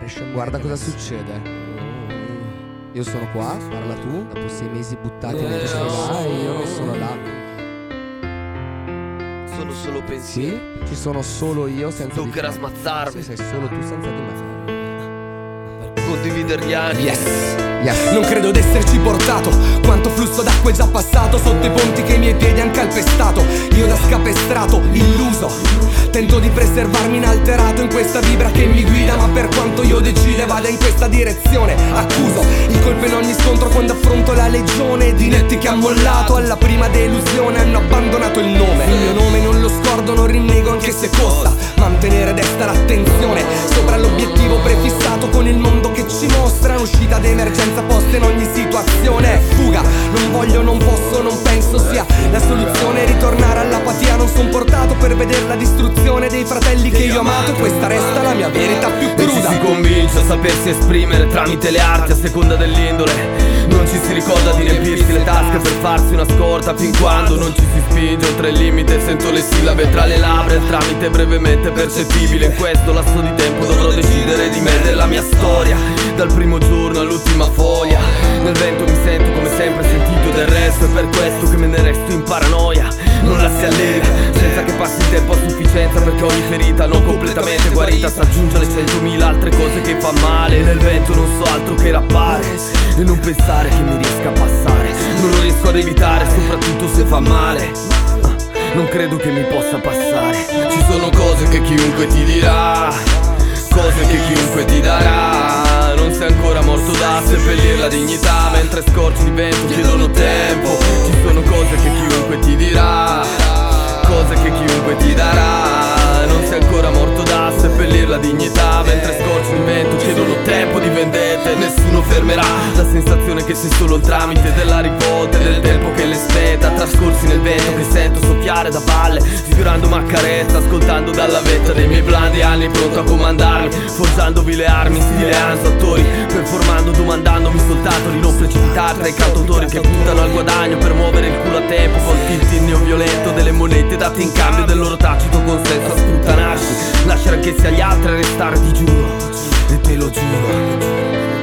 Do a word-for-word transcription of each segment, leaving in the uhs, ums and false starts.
Guarda cosa succede. Io sono qua, parla tu. Dopo sei mesi buttati mentre sei là e io non sono là. Sono solo pensieri. Sì, ci sono solo io senza di Zucchero a te. smazzarmi. Sì, sei solo tu senza di me. Condividere gli anni. Yes. Yes. Non credo d'esserci portato. Quanto flusso d'acqua è già passato sotto i ponti che i miei piedi han calpestato. Io da scapestrato, illuso, tento di preservarmi inalterato in questa vibra che mi guida. Ma per quanto io decida vada in questa direzione, accuso il colpo in ogni scontro quando affronto la legione di netti che han mollato alla prima delusione, hanno abbandonato il nome. Il mio nome non lo scordo, non rinnego anche se costa mantenere desta l'attenzione sopra l'obiettivo prefissato con il mondo che ci mostra un'uscita d'emergenza posta in ogni situazione. Fuga, non voglio, non posso, non penso sia la soluzione ritornare all'apatia. Non son portato per vedere la distruzione dei fratelli che io ho amato. Questa resta la mia verità più E cruda. ci si convince a sapersi esprimere tramite le arti a seconda dell'indole. Non ci si ricorda di riempirsi le tasche per farsi una scorta fin quando non ci si spinge oltre il limite. Sento le sillabe tra le labbra, il tramite brevemente percettibile. In questo lasso di tempo dovrò decidere di me della mia storia, dal primo giorno all'ultima foglia. Nel vento mi sento come sempre sentito, del resto è per questo che me ne resto in paranoia. Non la si allega senza che passi il tempo a sufficienza, perché ogni ferita non completamente guarita s'aggiunge alle centomila altre cose che fa male. Nel vento non so altro che rappare e non pensare che mi riesca a passare. Non lo riesco ad evitare, soprattutto se fa male. Ah, non credo che mi possa passare. Ci sono cose che chiunque ti dirà, cose che chiunque ti darà. Non sei ancora morto da seppellire la dignità, mentre scorci di vento chiedono tempo. Ci sono cose che chiunque ti dirà, cose che chiunque ti darà. Non sei ancora morto da seppellire la dignità, mentre scorci di vento chiedono tempo di vendette. Nessuno fermerà la sensazione che sei solo il tramite della rivolta e del tempo che le spetta. Trascorsi nel vento che sento soffiare da valle, sfiorando maccarezza, ascoltando dalla vetta dei miei blandi anni, pronto a comandarmi, forgiandovi le armi in stile Hanzo attori, performando, domandandomi soltanto di non precipitare tra i cantautori che puntano al guadagno per muovere il culo a tempo, col tilt neoviolento delle monete date in cambio del loro tacito consenso a sputtanarsi, lasciare anch'essi agli altri e restare di giuro, e te lo giuro.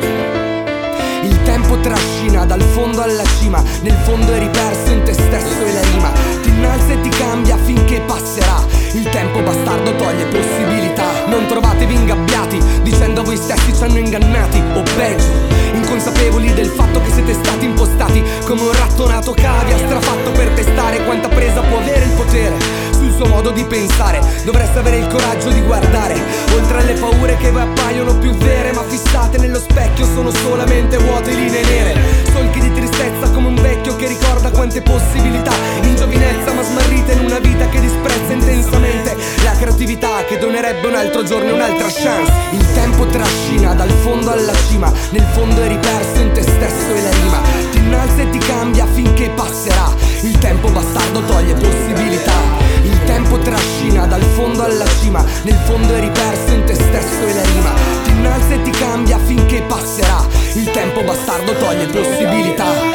Il tempo trascina dal fondo alla cima, nel fondo è riperso in te stesso e la rima ti innalza e ti cambia finché passerà. Il tempo bastardo toglie possibilità. Non trovatevi ingabbiati dicendo a voi stessi ci hanno ingannati, o peggio, inconsapevoli del fatto che siete stati impostati come un rattonato cavia, strafatto per testare quanta presa può avere il potere sul suo modo di pensare. Dovreste avere il coraggio di guardare oltre alle paure che vi appaiono più vere, ma fissate nello specchio sono solamente vuote linee nere, solchi di tristezza come un vecchio che ricorda quante possibilità in giovinezza, ma smarrite in una vita che disprezza intensamente la creatività che donerebbe un altro giorno e un'altra chance. Il tempo trascina dal fondo alla cima, nel fondo è riperso in te stesso e la rima ti innalza e ti cambia finché passerà. Il tempo bastardo toglie possibilità. Il tempo trascina dal fondo alla cima, nel fondo è riperso in te stesso e la rima ti innalza e ti cambia finché passerà. Il tempo bastardo toglie possibilità.